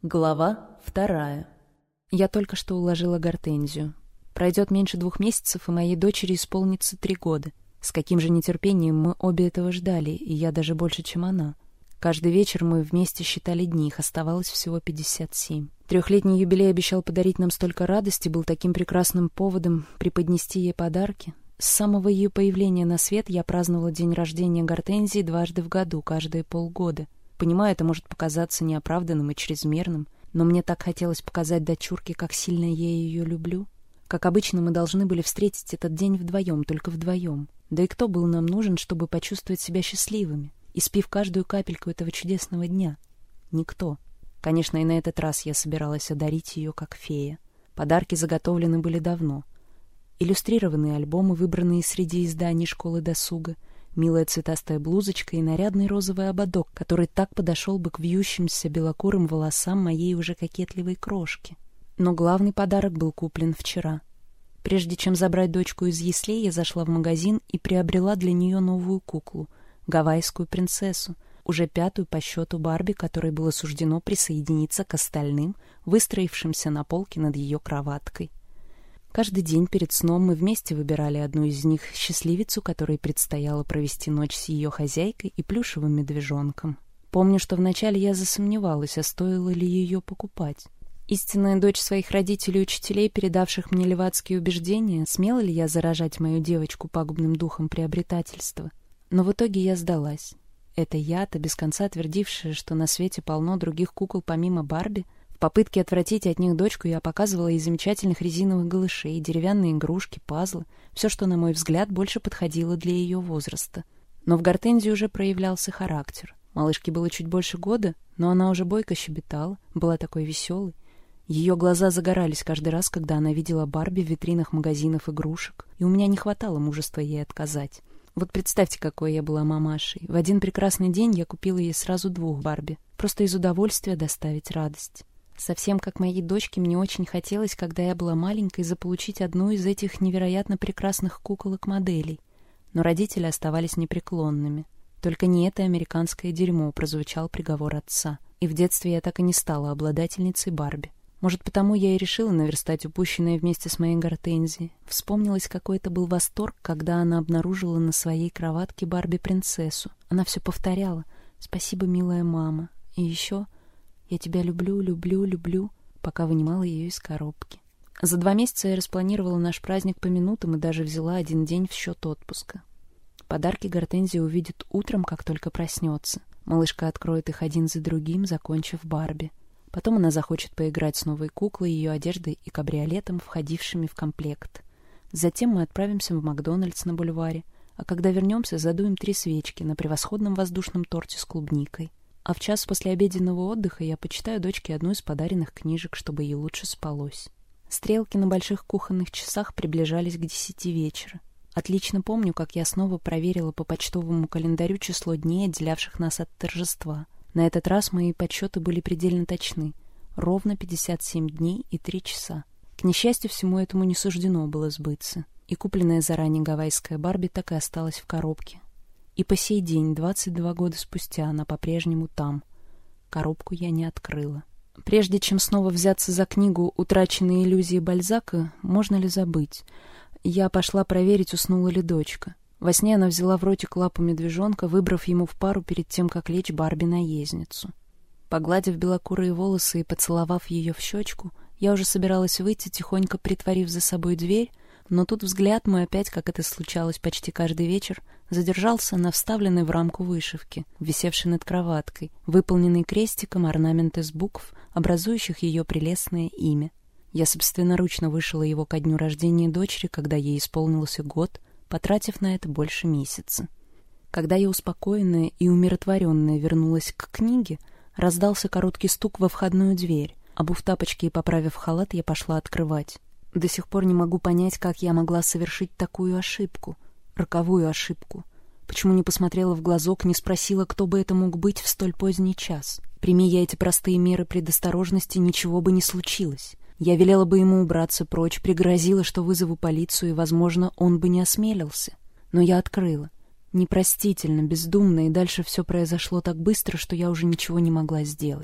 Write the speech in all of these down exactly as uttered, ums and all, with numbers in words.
Глава вторая. Я только что уложила Гортензию. Пройдет меньше двух месяцев, и моей дочери исполнится три года. С каким же нетерпением мы обе этого ждали, и я даже больше, чем она. Каждый вечер мы вместе считали дни, их оставалось всего пятьдесят семь. Трехлетний юбилей обещал подарить нам столько радости, был таким прекрасным поводом преподнести ей подарки. С самого ее появления на свет я праздновала день рождения Гортензии дважды в году, каждые полгода. Понимаю, это может показаться неоправданным и чрезмерным, но мне так хотелось показать дочурке, как сильно я ее люблю. Как обычно, мы должны были встретить этот день вдвоем, только вдвоем. Да и кто был нам нужен, чтобы почувствовать себя счастливыми, испив каждую капельку этого чудесного дня? Никто. Конечно, и на этот раз я собиралась одарить ее как фея. Подарки заготовлены были давно. Иллюстрированные альбомы, выбранные среди изданий школы досуга, милая цветастая блузочка и нарядный розовый ободок, который так подошел бы к вьющимся белокурым волосам моей уже кокетливой крошки. Но главный подарок был куплен вчера. Прежде чем забрать дочку из яслей, я зашла в магазин и приобрела для нее новую куклу — гавайскую принцессу, уже пятую по счету Барби, которой было суждено присоединиться к остальным, выстроившимся на полке над ее кроваткой. Каждый день перед сном мы вместе выбирали одну из них, счастливицу, которой предстояло провести ночь с ее хозяйкой и плюшевым медвежонком. Помню, что вначале я засомневалась, а стоило ли ее покупать. Истинная дочь своих родителей и учителей, передавших мне левацкие убеждения, смела ли я заражать мою девочку пагубным духом приобретательства? Но в итоге я сдалась. Это я-то, без конца твердившая, что на свете полно других кукол помимо Барби. В попытке отвратить от них дочку я показывала и замечательных резиновых голышей, деревянные игрушки, пазлы, все, что, на мой взгляд, больше подходило для ее возраста. Но в Гортензии уже проявлялся характер. Малышке было чуть больше года, но она уже бойко щебетала, была такой веселой. Ее глаза загорались каждый раз, когда она видела Барби в витринах магазинов игрушек, и у меня не хватало мужества ей отказать. Вот представьте, какой я была мамашей. В один прекрасный день я купила ей сразу двух Барби, просто из удовольствия доставить радость. Совсем как моей дочке, мне очень хотелось, когда я была маленькой, заполучить одну из этих невероятно прекрасных куколок-моделей. Но родители оставались непреклонными. Только не это американское дерьмо, прозвучал приговор отца. И в детстве я так и не стала обладательницей Барби. Может, потому я и решила наверстать упущенное вместе с моей Гортензией. Вспомнилось, какой это был восторг, когда она обнаружила на своей кроватке Барби-принцессу. Она все повторяла: «Спасибо, милая мама». И еще: «Я тебя люблю, люблю, люблю», пока вынимала ее из коробки. За два месяца я распланировала наш праздник по минутам и даже взяла один день в счет отпуска. Подарки Гортензия увидит утром, как только проснется. Малышка откроет их один за другим, закончив Барби. Потом она захочет поиграть с новой куклой, ее одеждой и кабриолетом, входившими в комплект. Затем мы отправимся в Макдональдс на бульваре, а когда вернемся, задуем три свечки на превосходном воздушном торте с клубникой. А в час после обеденного отдыха я почитаю дочке одну из подаренных книжек, чтобы ей лучше спалось. Стрелки на больших кухонных часах приближались к десяти вечера. Отлично помню, как я снова проверила по почтовому календарю число дней, отделявших нас от торжества. На этот раз мои подсчеты были предельно точны. Ровно пятьдесят семь дней и три часа. К несчастью, всему этому не суждено было сбыться. И купленная заранее гавайская Барби так и осталась в коробке. И по сей день, двадцать два года спустя, она по-прежнему там. Коробку я не открыла. Прежде чем снова взяться за книгу «Утраченные иллюзии Бальзака», можно ли забыть? Я пошла проверить, уснула ли дочка. Во сне она взяла в ротик лапу медвежонка, выбрав ему в пару перед тем, как лечь Барби-наездницу. Погладив белокурые волосы и поцеловав ее в щечку, я уже собиралась выйти, тихонько притворив за собой дверь, но тут взгляд мой опять, как это случалось почти каждый вечер, задержался на вставленной в рамку вышивке, висевшей над кроваткой, выполненной крестиком орнамент из букв, образующих ее прелестное имя. Я собственноручно вышила его ко дню рождения дочери, когда ей исполнился год, потратив на это больше месяца. Когда я успокоенная и умиротворенная вернулась к книге, раздался короткий стук во входную дверь. Обув тапочки и поправив халат, я пошла открывать. До сих пор не могу понять, как я могла совершить такую ошибку, роковую ошибку. Почему не посмотрела в глазок, не спросила, кто бы это мог быть в столь поздний час? Прими я эти простые меры предосторожности, ничего бы не случилось. Я велела бы ему убраться прочь, пригрозила, что вызову полицию, и, возможно, он бы не осмелился. Но я открыла. Непростительно, бездумно, и дальше все произошло так быстро, что я уже ничего не могла сделать.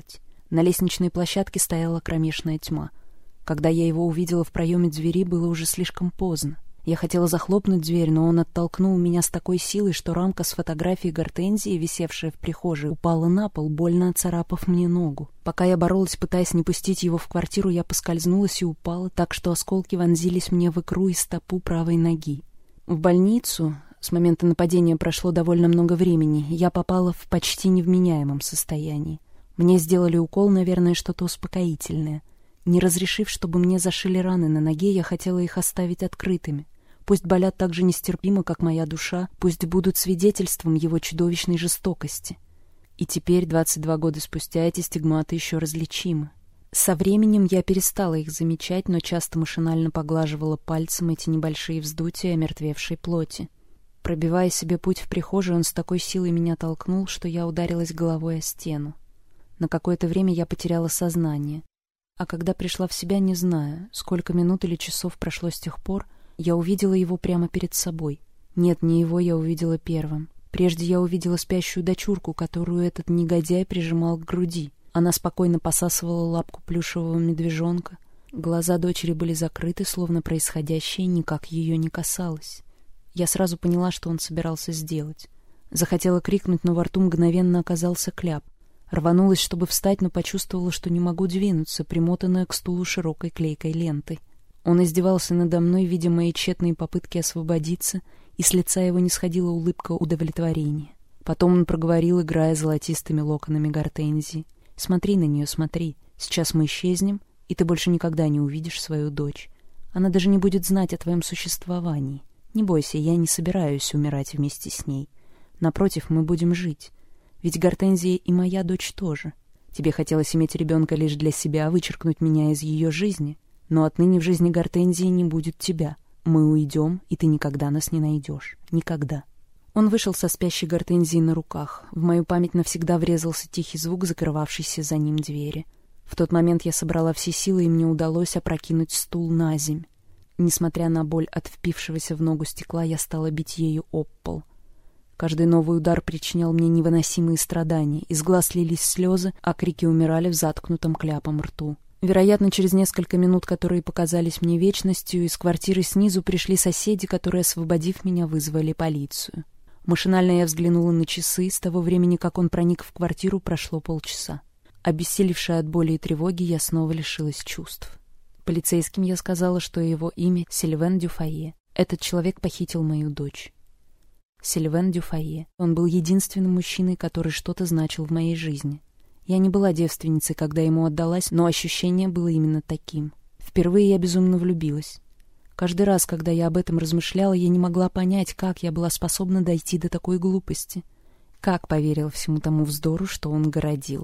На лестничной площадке стояла кромешная тьма. Когда я его увидела в проеме двери, было уже слишком поздно. Я хотела захлопнуть дверь, но он оттолкнул меня с такой силой, что рамка с фотографией Гортензии, висевшая в прихожей, упала на пол, больно оцарапав мне ногу. Пока я боролась, пытаясь не пустить его в квартиру, я поскользнулась и упала, так что осколки вонзились мне в икру и стопу правой ноги. В больницу, с момента нападения прошло довольно много времени, я попала в почти невменяемом состоянии. Мне сделали укол, наверное, что-то успокоительное. Не разрешив, чтобы мне зашили раны на ноге, я хотела их оставить открытыми. Пусть болят так же нестерпимо, как моя душа, пусть будут свидетельством его чудовищной жестокости. И теперь, двадцать два года спустя, эти стигматы еще различимы. Со временем я перестала их замечать, но часто машинально поглаживала пальцем эти небольшие вздутия омертвевшей плоти. Пробивая себе путь в прихожую, он с такой силой меня толкнул, что я ударилась головой о стену. На какое-то время я потеряла сознание. А когда пришла в себя, не знаю, сколько минут или часов прошло с тех пор, я увидела его прямо перед собой. Нет, не его я увидела первым. Прежде я увидела спящую дочурку, которую этот негодяй прижимал к груди. Она спокойно посасывала лапку плюшевого медвежонка. Глаза дочери были закрыты, словно происходящее никак ее не касалось. Я сразу поняла, что он собирался сделать. Захотела крикнуть, но во рту мгновенно оказался кляп. Рванулась, чтобы встать, но почувствовала, что не могу двинуться, примотанная к стулу широкой клейкой лентой. Он издевался надо мной, видя мои тщетные попытки освободиться, и с лица его не сходила улыбка удовлетворения. Потом он проговорил, играя золотистыми локонами Гортензии: «Смотри на нее, смотри. Сейчас мы исчезнем, и ты больше никогда не увидишь свою дочь. Она даже не будет знать о твоем существовании. Не бойся, я не собираюсь умирать вместе с ней. Напротив, мы будем жить. Ведь Гортензия и моя дочь тоже. Тебе хотелось иметь ребенка лишь для себя, вычеркнуть меня из ее жизни. Но отныне в жизни Гортензии не будет тебя. Мы уйдем, и ты никогда нас не найдешь. Никогда». Он вышел со спящей Гортензией на руках. В мою память навсегда врезался тихий звук закрывавшейся за ним двери. В тот момент я собрала все силы, и мне удалось опрокинуть стул на земь. Несмотря на боль от впившегося в ногу стекла, я стала бить ею об пол. Каждый новый удар причинял мне невыносимые страдания. Из глаз лились слезы, а крики умирали в заткнутом кляпом рту. Вероятно, через несколько минут, которые показались мне вечностью, из квартиры снизу пришли соседи, которые, освободив меня, вызвали полицию. Машинально я взглянула на часы. С того времени, как он проник в квартиру, прошло полчаса. Обессилевшая от боли и тревоги, я снова лишилась чувств. Полицейским я сказала, что его имя Сильвен Дюфае. Этот человек похитил мою дочь. Сильвен Дюфае. Он был единственным мужчиной, который что-то значил в моей жизни. Я не была девственницей, когда ему отдалась, но ощущение было именно таким. Впервые я безумно влюбилась. Каждый раз, когда я об этом размышляла, я не могла понять, как я была способна дойти до такой глупости. Как поверила всему тому вздору, что он городил.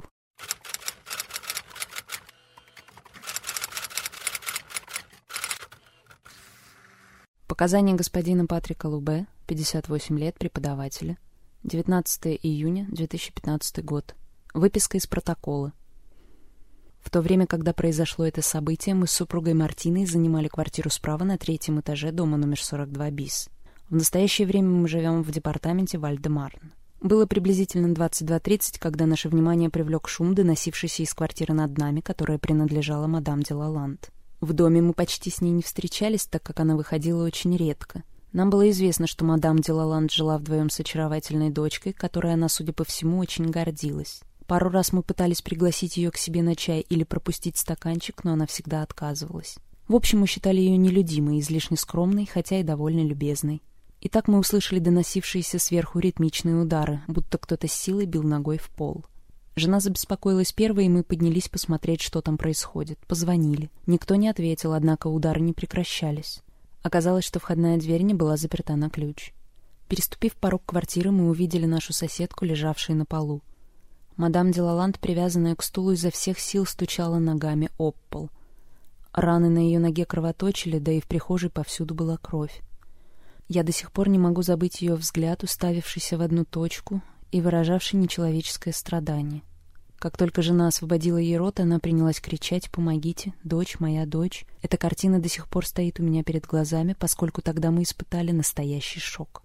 Показания господина Патрика Лубе, пятьдесят восемь лет, преподавателя. девятнадцатое июня две тысячи пятнадцатый год. Выписка из протокола. В то время, когда произошло это событие, мы с супругой Мартиной занимали квартиру справа на третьем этаже дома номер сорок два bis. В настоящее время мы живем в департаменте Валь-де-Марн. Было приблизительно двадцать два тридцать, когда наше внимание привлек шум, доносившийся из квартиры над нами, которая принадлежала мадам де Лаланд. В доме мы почти с ней не встречались, так как она выходила очень редко. Нам было известно, что мадам де Лаланд жила вдвоем с очаровательной дочкой, которой она, судя по всему, очень гордилась. Пару раз мы пытались пригласить ее к себе на чай или пропустить стаканчик, но она всегда отказывалась. В общем, мы считали ее нелюдимой, излишне скромной, хотя и довольно любезной. Итак, мы услышали доносившиеся сверху ритмичные удары, будто кто-то с силой бил ногой в пол. Жена забеспокоилась первой, и мы поднялись посмотреть, что там происходит. Позвонили. Никто не ответил, однако удары не прекращались. Оказалось, что входная дверь не была заперта на ключ. Переступив порог квартиры, мы увидели нашу соседку, лежавшую на полу. Мадам де Лаланд, привязанная к стулу, изо всех сил стучала ногами об пол. Раны на ее ноге кровоточили, да и в прихожей повсюду была кровь. Я до сих пор не могу забыть ее взгляд, уставившийся в одну точку и выражавший нечеловеческое страдание. Как только жена освободила ей рот, она принялась кричать: «Помогите! Дочь, моя дочь!» Эта картина до сих пор стоит у меня перед глазами, поскольку тогда мы испытали настоящий шок.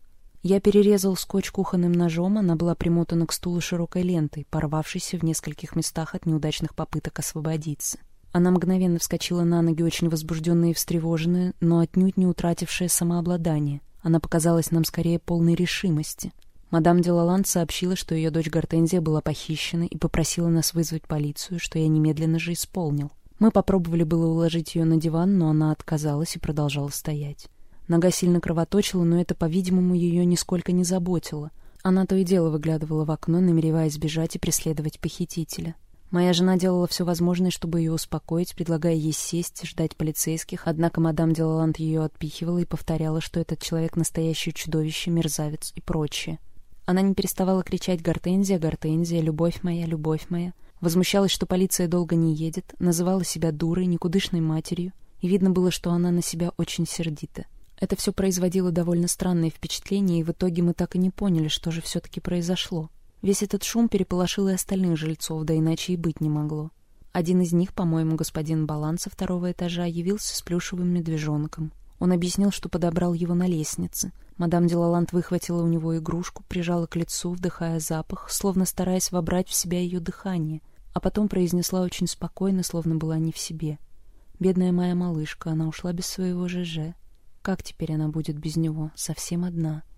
Я перерезал скотч кухонным ножом, она была примотана к стулу широкой лентой, порвавшейся в нескольких местах от неудачных попыток освободиться. Она мгновенно вскочила на ноги, очень возбужденная и встревоженная, но отнюдь не утратившая самообладание. Она показалась нам скорее полной решимости. Мадам де Лаланд сообщила, что ее дочь Гортензия была похищена, и попросила нас вызвать полицию, что я немедленно же исполнил. Мы попробовали было уложить ее на диван, но она отказалась и продолжала стоять. Нога сильно кровоточила, но это, по-видимому, ее нисколько не заботило. Она то и дело выглядывала в окно, намереваясь бежать и преследовать похитителя. Моя жена делала все возможное, чтобы ее успокоить, предлагая ей сесть и ждать полицейских, однако мадам де Лаланд ее отпихивала и повторяла, что этот человек настоящее чудовище, мерзавец и прочее. Она не переставала кричать «Гортензия, Гортензия, любовь моя, любовь моя». Возмущалась, что полиция долго не едет, называла себя дурой, никудышной матерью, и видно было, что она на себя очень сердита. Это все производило довольно странное впечатление, и в итоге мы так и не поняли, что же все-таки произошло. Весь этот шум переполошил и остальных жильцов, да иначе и быть не могло. Один из них, по-моему, господин Балан со второго этажа, явился с плюшевым медвежонком. Он объяснил, что подобрал его на лестнице. Мадам де Лаланд выхватила у него игрушку, прижала к лицу, вдыхая запах, словно стараясь вобрать в себя ее дыхание, а потом произнесла очень спокойно, словно была не в себе. «Бедная моя малышка, она ушла без своего ЖЖ. Как теперь она будет без него? Совсем одна».